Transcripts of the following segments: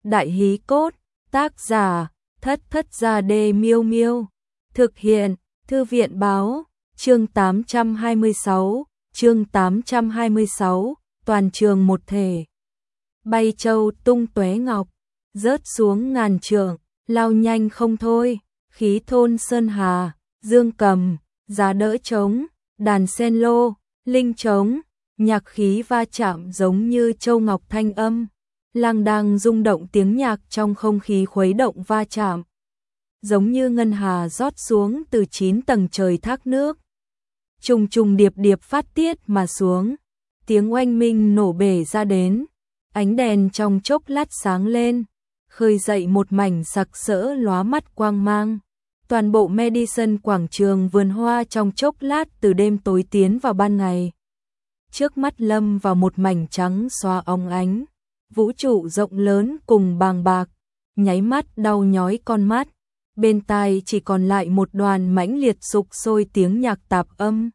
Đại hí cốt, tác giả, Thất Thất Gia Đê Miêu Miêu. Thực hiện, Thư viện báo, chương 826, toàn trường một thể. Bay châu tung tóe ngọc, rớt xuống ngàn trượng, lao nhanh không thôi, khí thôn sơn hà, dương cầm, giá đỡ trống, đàn sen lô, linh trống, nhạc khí va chạm giống như châu ngọc thanh âm, lang đang rung động tiếng nhạc trong không khí khuấy động va chạm. Giống như ngân hà rót xuống từ 9 tầng trời thác nước. Trùng trùng điệp điệp phát tiết mà xuống, tiếng oanh minh nổ bể ra đến, ánh đèn trong chốc lát sáng lên, khơi dậy một mảnh sặc sỡ lóa mắt quang mang. Toàn bộ Madison quảng trường vườn hoa trong chốc lát từ đêm tối tiến vào ban ngày. Trước mắt lâm vào một mảnh trắng xóa óng ánh, vũ trụ rộng lớn cùng bàng bạc, nháy mắt đau nhói con mắt. Bên tai chỉ còn lại một đoàn mãnh liệt sục sôi tiếng nhạc tạp âm.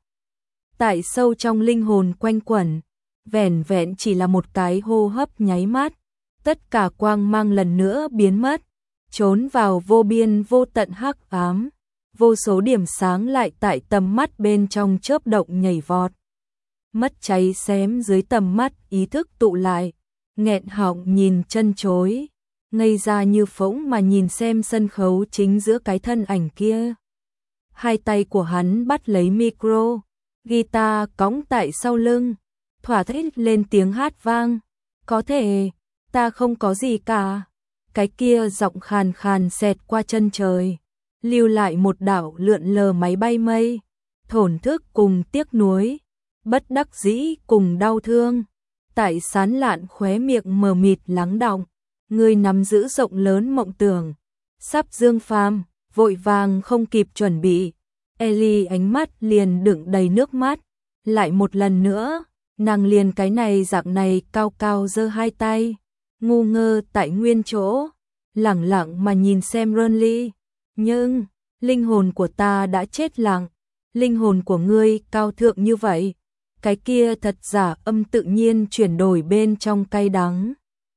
Tại sâu trong linh hồn quanh quẩn, vẻn vẹn chỉ là một cái hô hấp nháy mắt, tất cả quang mang lần nữa biến mất, trốn vào vô biên vô tận hắc ám. Vô số điểm sáng lại tại tầm mắt bên trong chớp động nhảy vọt. Mất cháy xém dưới tầm mắt ý thức tụ lại, nghẹn họng nhìn chân chối, ngây ra như phỗng mà nhìn xem sân khấu chính giữa cái thân ảnh kia. Hai tay của hắn bắt lấy micro, guitar cõng tại sau lưng, thỏa thích lên tiếng hát vang. Có thể, ta không có gì cả. Cái kia giọng khàn khàn xẹt qua chân trời, lưu lại một đảo lượn lờ máy bay mây, thổn thức cùng tiếc nuối, bất đắc dĩ cùng đau thương. Tại sán lạn khóe miệng mờ mịt lắng đọng, người nắm giữ rộng lớn mộng tưởng, sắp dương phàm, vội vàng không kịp chuẩn bị. Ellie ánh mắt liền đựng đầy nước mắt, lại một lần nữa, nàng liền cái này dạng này cao cao giơ hai tay, ngu ngơ tại nguyên chỗ, lẳng lặng mà nhìn xem Ronly. Nhưng, linh hồn của ta đã chết lặng, linh hồn của ngươi cao thượng như vậy. Cái kia thật giả âm tự nhiên chuyển đổi bên trong cay đắng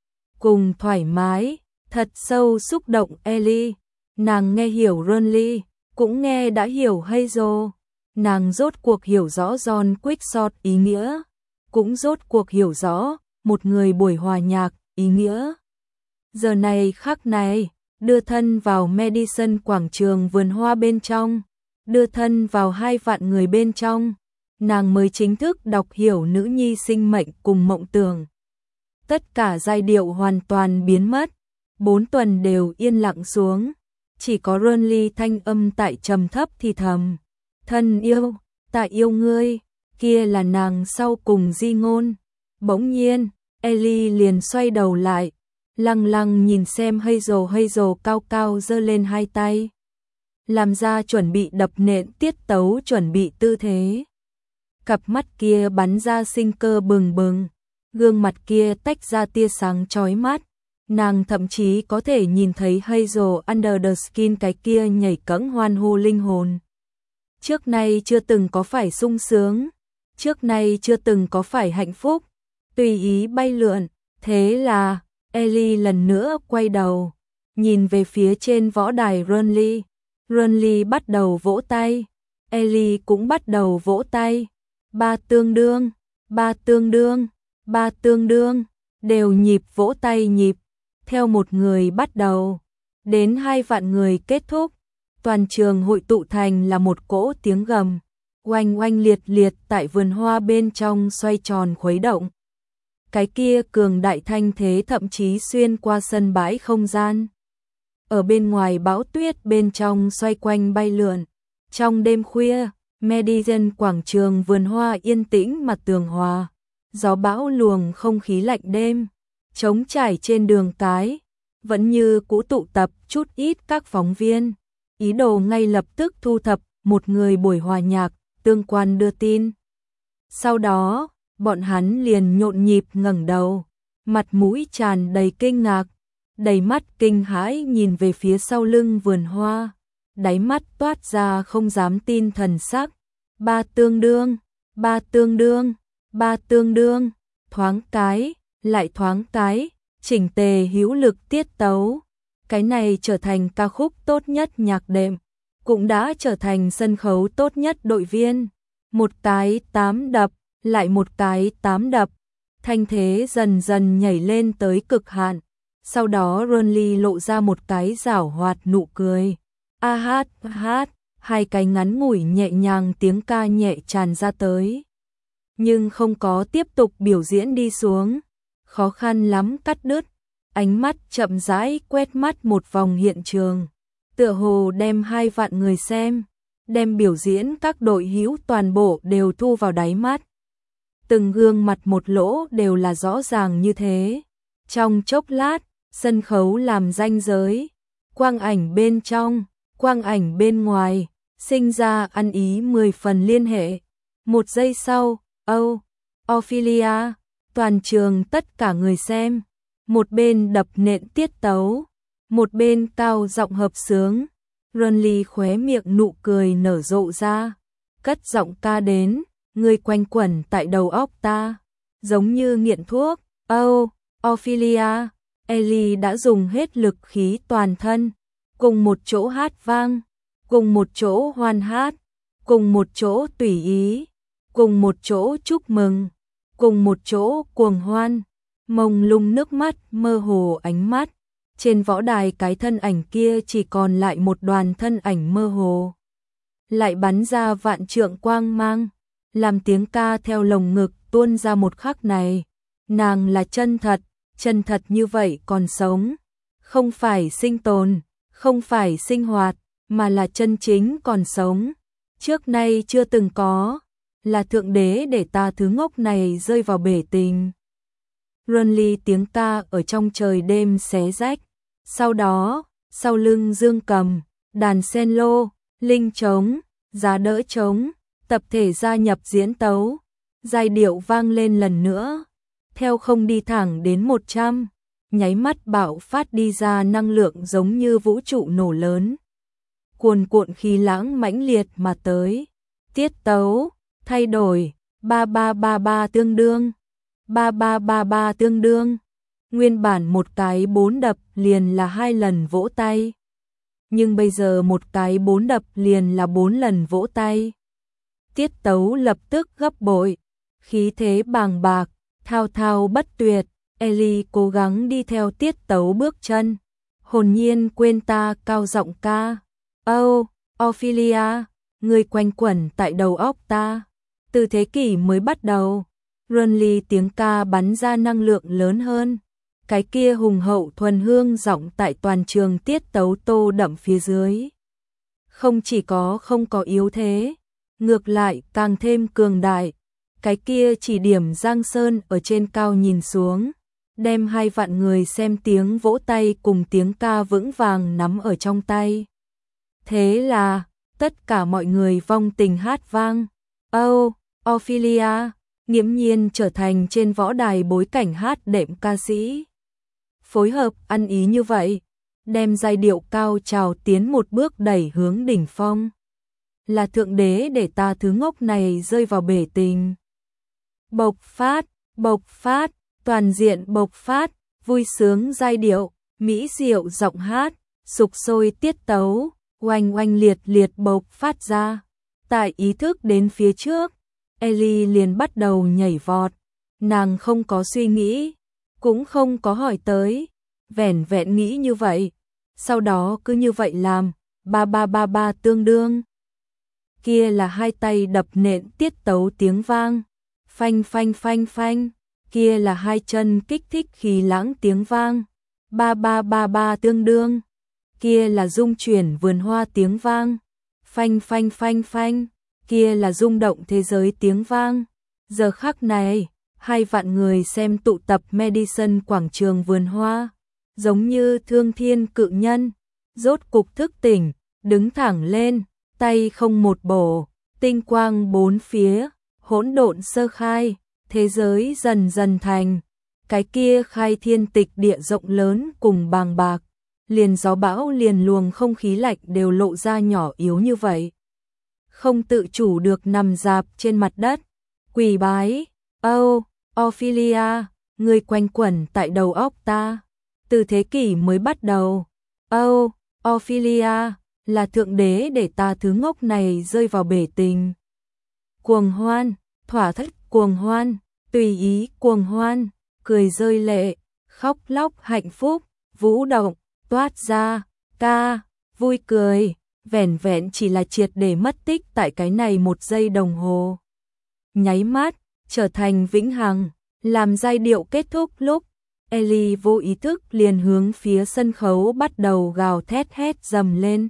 cùng thoải mái, thật sâu xúc động Ellie. Nàng nghe hiểu Ronly, cũng nghe đã hiểu Hazel. Nàng rốt cuộc hiểu rõ John Quickshot ý nghĩa, cũng rốt cuộc hiểu rõ một người buổi hòa nhạc ý nghĩa. Giờ này khắc này, đưa thân vào Madison quảng trường vườn hoa bên trong, đưa thân vào 2 vạn người bên trong, nàng mới chính thức đọc hiểu nữ nhi sinh mệnh cùng mộng tưởng. Tất cả giai điệu hoàn toàn biến mất, 4 tuần đều yên lặng xuống, chỉ có Ronly thanh âm tại trầm thấp thì thầm. Thân yêu, ta yêu ngươi, kia là nàng sau cùng di ngôn. Bỗng nhiên, Ellie liền xoay đầu lại, lăng lăng nhìn xem Hazel cao cao giơ lên hai tay, làm ra chuẩn bị đập nện tiết tấu, chuẩn bị tư thế. Cặp mắt kia bắn ra sinh cơ bừng bừng, gương mặt kia tách ra tia sáng chói mắt. Nàng thậm chí có thể nhìn thấy Hazel under the skin cái kia nhảy cẫng hoan hô linh hồn. Trước nay chưa từng có phải sung sướng, trước nay chưa từng có phải hạnh phúc, tùy ý bay lượn. Thế là, Ellie lần nữa quay đầu, nhìn về phía trên võ đài Ronly. Ronly bắt đầu vỗ tay, Ellie cũng bắt đầu vỗ tay. Ba tương đương, ba tương đương, ba tương đương, đều nhịp vỗ tay nhịp, theo một người bắt đầu, đến 2 vạn người kết thúc. Toàn trường hội tụ thành là một cỗ tiếng gầm, oanh oanh liệt liệt tại vườn hoa bên trong xoay tròn khuấy động. Cái kia cường đại thanh thế thậm chí xuyên qua sân bãi không gian. Ở bên ngoài bão tuyết bên trong xoay quanh bay lượn. Trong đêm khuya, Madison quảng trường vườn hoa yên tĩnh mà tường hòa. Gió bão luồng không khí lạnh đêm, trống trải trên đường cái, vẫn như cũ tụ tập chút ít các phóng viên. Ý đồ ngay lập tức thu thập một người buổi hòa nhạc, tương quan đưa tin. Sau đó, bọn hắn liền nhộn nhịp ngẩng đầu, mặt mũi tràn đầy kinh ngạc, đầy mắt kinh hãi nhìn về phía sau lưng vườn hoa, đáy mắt toát ra không dám tin thần sắc. Ba tương đương, ba tương đương, ba tương đương, thoáng cái, lại thoáng cái, chỉnh tề hữu lực tiết tấu. Cái này trở thành ca khúc tốt nhất nhạc đệm, cũng đã trở thành sân khấu tốt nhất đội viên. Một cái 8 đập, lại một cái 8 đập, thanh thế dần dần nhảy lên tới cực hạn. Sau đó Ronly lộ ra một cái giảo hoạt nụ cười. Hát, hai cái ngắn ngủi nhẹ nhàng tiếng ca nhẹ tràn ra tới. Nhưng không có tiếp tục biểu diễn đi xuống. Khó khăn lắm cắt đứt, ánh mắt chậm rãi quét mắt một vòng hiện trường. Tựa hồ đem 2 vạn người xem, đem biểu diễn các đội hữu toàn bộ đều thu vào đáy mắt. Từng gương mặt một lỗ đều là rõ ràng như thế. Trong chốc lát, sân khấu làm ranh giới, quang ảnh bên trong, quang ảnh bên ngoài, sinh ra ăn ý 10 phần liên hệ. Một giây sau, Ophelia, toàn trường tất cả người xem, một bên đập nện tiết tấu, một bên cao giọng hợp xướng. Ronly khóe miệng nụ cười nở rộ ra, cất giọng ca đến, người quanh quẩn tại đầu óc ta, giống như nghiện thuốc. Ophelia, Ellie đã dùng hết lực khí toàn thân, cùng một chỗ hát vang, cùng một chỗ hoan hát, cùng một chỗ tùy ý, cùng một chỗ chúc mừng, cùng một chỗ cuồng hoan, mông lung nước mắt, mơ hồ ánh mắt. Trên võ đài cái thân ảnh kia chỉ còn lại một đoàn thân ảnh mơ hồ, lại bắn ra vạn trượng quang mang, làm tiếng ca theo lồng ngực tuôn ra một khắc này. Nàng là chân thật như vậy còn sống, không phải sinh tồn, không phải sinh hoạt, mà là chân chính còn sống. Trước nay chưa từng có, là thượng đế để ta thứ ngốc này rơi vào bể tình. Ronly tiếng ca ở trong trời đêm xé rách. Sau đó, sau lưng dương cầm, đàn sen lô, linh trống, giá đỡ trống, tập thể gia nhập diễn tấu. Giai điệu vang lên lần nữa, theo không đi thẳng đến 100, nháy mắt bạo phát đi ra năng lượng giống như vũ trụ nổ lớn. Cuồn cuộn khí lãng mãnh liệt mà tới. Tiết tấu, thay đổi, 3333 tương đương, 3333 tương đương. Nguyên bản một cái 4 đập liền là 2 lần vỗ tay. Nhưng bây giờ một cái 4 đập liền là 4 lần vỗ tay. Tiết tấu lập tức gấp bội, khí thế bàng bạc, thao thao bất tuyệt. Ellie cố gắng đi theo tiết tấu bước chân, hồn nhiên quên ta cao giọng ca. Ophelia, người quanh quẩn tại đầu óc ta. Từ thế kỷ mới bắt đầu, Ronly tiếng ca bắn ra năng lượng lớn hơn. Cái kia hùng hậu thuần hương giọng tại toàn trường tiết tấu tô đậm phía dưới. Không chỉ có không có yếu thế, ngược lại càng thêm cường đại. Cái kia chỉ điểm Giang Sơn ở trên cao nhìn xuống, đem 2 vạn người xem tiếng vỗ tay cùng tiếng ca vững vàng nắm ở trong tay. Thế là, tất cả mọi người vong tình hát vang. Ophelia, nghiễm nhiên trở thành trên võ đài bối cảnh hát đệm ca sĩ. Phối hợp ăn ý như vậy, đem giai điệu cao trào tiến một bước đẩy hướng đỉnh phong. Là thượng đế để ta thứ ngốc này rơi vào bể tình. Bộc phát, toàn diện bộc phát, vui sướng giai điệu, mỹ diệu giọng hát, sục sôi tiết tấu, oanh oanh liệt liệt bộc phát ra. Tại ý thức đến phía trước, Ellie liền bắt đầu nhảy vọt. Nàng không có suy nghĩ, cũng không có hỏi tới, vẻn vẹn nghĩ như vậy. Sau đó cứ như vậy làm, 3333 tương đương. Kia là 2 tay đập nện tiết tấu tiếng vang. Phanh phanh phanh phanh, kia là 2 chân kích thích khí lãng tiếng vang. 3333 tương đương. Kia là rung chuyển vườn hoa tiếng vang. Phanh phanh phanh phanh, kia là rung động thế giới tiếng vang. Giờ khắc này, 2 vạn người xem tụ tập Madison quảng trường vườn hoa, giống như thương thiên cự nhân, rốt cục thức tỉnh, đứng thẳng lên, tay không một bổ, tinh quang bốn phía, hỗn độn sơ khai, thế giới dần dần thành. Cái kia khai thiên tịch địa rộng lớn cùng bàng bạc, liền gió bão liền luồng không khí lạnh đều lộ ra nhỏ yếu như vậy. Không tự chủ được nằm dạp trên mặt đất, quỳ bái. Ophelia, người quanh quẩn tại đầu óc ta. Từ thế kỷ mới bắt đầu. Oh, Ophelia, là thượng đế để ta thứ ngốc này rơi vào bể tình. Cuồng hoan, thỏa thích cuồng hoan, tùy ý cuồng hoan, cười rơi lệ, khóc lóc hạnh phúc, vũ động, toát ra, ca, vui cười, vẻn vẹn chỉ là triệt để mất tích tại cái này 1 giây đồng hồ. Nháy mắt, trở thành vĩnh hằng, làm giai điệu kết thúc lúc Ellie vô ý thức liền hướng phía sân khấu bắt đầu gào thét hét dầm lên.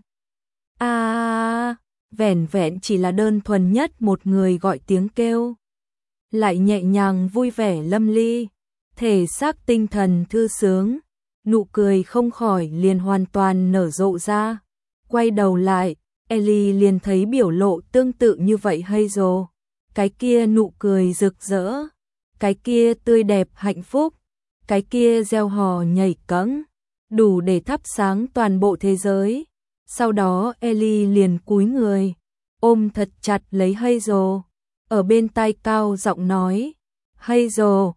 Vẻn vẹn chỉ là đơn thuần nhất một người gọi tiếng kêu. Lại nhẹ nhàng vui vẻ lâm ly, thể xác tinh thần thư sướng, nụ cười không khỏi liền hoàn toàn nở rộ ra. Quay đầu lại, Ellie liền thấy biểu lộ tương tự như vậy Hazel. Cái kia nụ cười rực rỡ, cái kia tươi đẹp hạnh phúc, cái kia reo hò nhảy cẫng, đủ để thắp sáng toàn bộ thế giới. Sau đó Ellie liền cúi người, ôm thật chặt lấy Hazel, ở bên tai cao giọng nói, Hazel,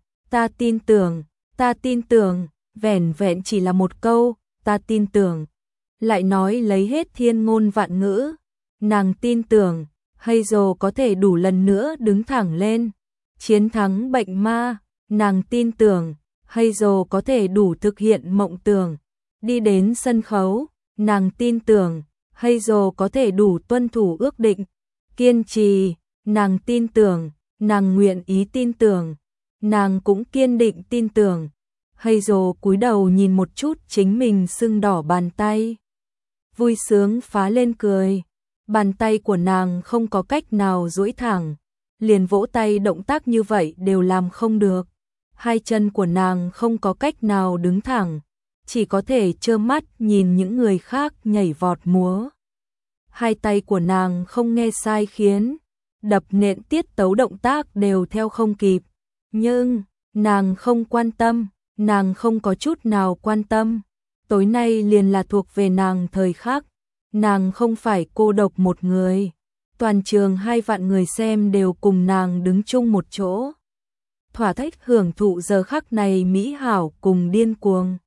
ta tin tưởng, vẻn vẹn chỉ là một câu, ta tin tưởng. Lại nói lấy hết thiên ngôn vạn ngữ, nàng tin tưởng, Hazel có thể đủ lần nữa đứng thẳng lên, chiến thắng bệnh ma, nàng tin tưởng, Hazel có thể đủ thực hiện mộng tưởng, đi đến sân khấu, nàng tin tưởng, Hazel có thể đủ tuân thủ ước định, kiên trì, nàng tin tưởng, nàng nguyện ý tin tưởng, nàng cũng kiên định tin tưởng. Hazel cúi đầu nhìn một chút chính mình sưng đỏ bàn tay, vui sướng phá lên cười. Bàn tay của nàng không có cách nào duỗi thẳng, liền vỗ tay động tác như vậy đều làm không được. Hai chân của nàng không có cách nào đứng thẳng, chỉ có thể trơ mắt nhìn những người khác nhảy vọt múa. Hai tay của nàng không nghe sai khiến, đập nện tiết tấu động tác đều theo không kịp. Nhưng, nàng không quan tâm, nàng không có chút nào quan tâm. Tối nay liền là thuộc về nàng thời khắc. Nàng không phải cô độc một người, toàn trường 2 vạn người xem đều cùng nàng đứng chung một chỗ. Thỏa thích hưởng thụ giờ khắc này mỹ hảo cùng điên cuồng.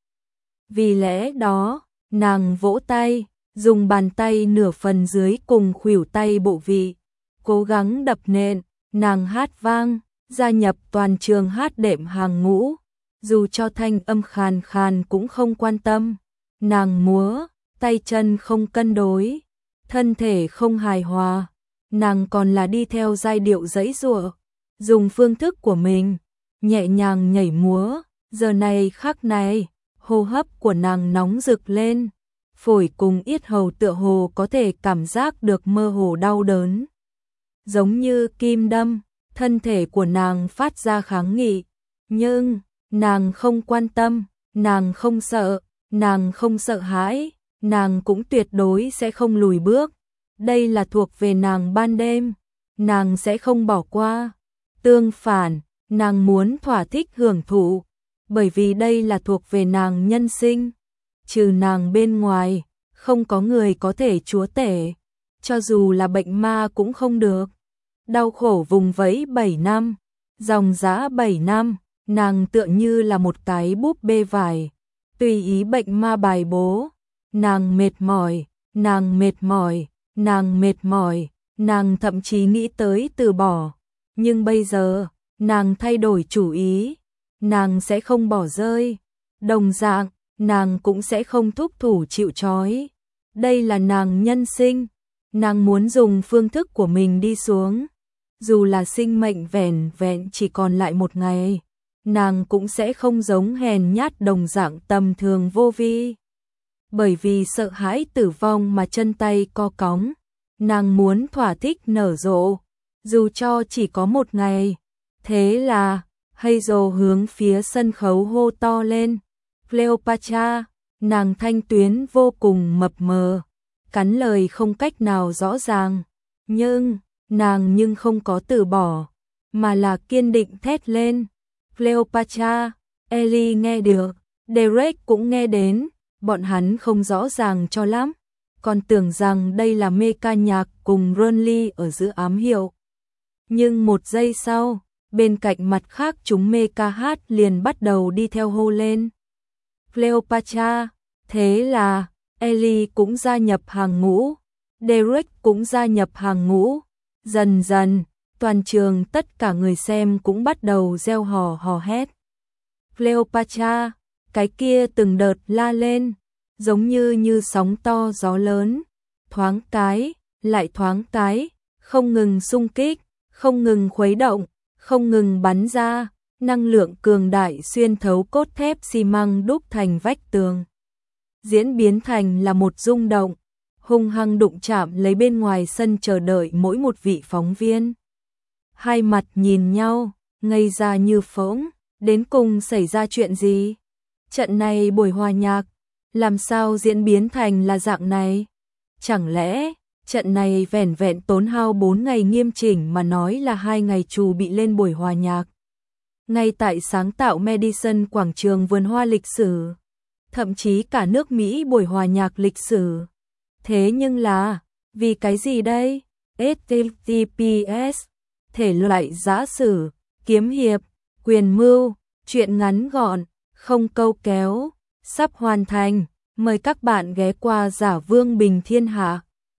Vì lẽ đó, nàng vỗ tay, dùng bàn tay nửa phần dưới cùng khuỷu tay bộ vị, cố gắng đập nện, nàng hát vang, gia nhập toàn trường hát đệm hàng ngũ, dù cho thanh âm khàn khàn cũng không quan tâm. Nàng múa, tay chân không cân đối, thân thể không hài hòa, nàng còn là đi theo giai điệu giãy giụa, dùng phương thức của mình, nhẹ nhàng nhảy múa. Giờ này khắc này, hô hấp của nàng nóng rực lên, phổi cùng yết hầu tựa hồ có thể cảm giác được mơ hồ đau đớn. Giống như kim đâm, thân thể của nàng phát ra kháng nghị, nhưng nàng không quan tâm, nàng không sợ, nàng không sợ hãi. Nàng cũng tuyệt đối sẽ không lùi bước. Đây là thuộc về nàng ban đêm, nàng sẽ không bỏ qua. Tương phản, nàng muốn thỏa thích hưởng thụ, bởi vì đây là thuộc về nàng nhân sinh. Trừ nàng bên ngoài, không có người có thể chúa tể, cho dù là bệnh ma cũng không được. Đau khổ vùng vẫy 7 năm, dòng dã 7 năm, nàng tựa như là một cái búp bê vải, tùy ý bệnh ma bài bố. Nàng mệt mỏi, nàng mệt mỏi, nàng mệt mỏi, nàng thậm chí nghĩ tới từ bỏ. Nhưng bây giờ, nàng thay đổi chủ ý, nàng sẽ không bỏ rơi. Đồng dạng, nàng cũng sẽ không thúc thủ chịu trói. Đây là nàng nhân sinh, nàng muốn dùng phương thức của mình đi xuống. Dù là sinh mệnh vẻn vẹn chỉ còn lại 1 ngày, nàng cũng sẽ không giống hèn nhát đồng dạng tầm thường vô vi. Bởi vì sợ hãi tử vong mà chân tay co cóng, nàng muốn thỏa thích nở rộ, dù cho chỉ có 1 ngày. Thế là, Hazel hướng phía sân khấu hô to lên, Cleopatra, nàng thanh tuyến vô cùng mập mờ, cắn lời không cách nào rõ ràng, nhưng, nàng không có từ bỏ, mà là kiên định thét lên, Cleopatra. Ellie nghe được, Derek cũng nghe đến. Bọn hắn không rõ ràng cho lắm, còn tưởng rằng đây là mê ca nhạc cùng Ronly ở giữa ám hiệu. Nhưng 1 giây sau, bên cạnh mặt khác chúng mê ca hát liền bắt đầu đi theo hô lên. Cleopatra, thế là Ellie cũng gia nhập hàng ngũ, Derek cũng gia nhập hàng ngũ. Dần dần, toàn trường tất cả người xem cũng bắt đầu reo hò hò hét. Cleopatra, cái kia từng đợt la lên, giống như sóng to gió lớn, thoáng cái, lại thoáng cái, không ngừng xung kích, không ngừng khuấy động, không ngừng bắn ra, năng lượng cường đại xuyên thấu cốt thép xi măng đúc thành vách tường. Diễn biến thành là một rung động, hung hăng đụng chạm lấy bên ngoài sân chờ đợi mỗi một vị phóng viên. Hai mặt nhìn nhau, ngây ra như phỗng, đến cùng xảy ra chuyện gì? Trận này buổi hòa nhạc, làm sao diễn biến thành là dạng này? Chẳng lẽ, trận này vẻn vẹn tốn hao 4 ngày nghiêm chỉnh mà nói là 2 ngày trù bị lên buổi hòa nhạc. Ngay tại sáng tạo Madison quảng trường vườn hoa lịch sử, thậm chí cả nước Mỹ buổi hòa nhạc lịch sử. Thế nhưng là, vì cái gì đây? HTTPS, thể loại giã sử, kiếm hiệp, quyền mưu, truyện ngắn gọn, không câu kéo, sắp hoàn thành. Mời các bạn ghé qua Giả Vương Bình Thiên Hạ.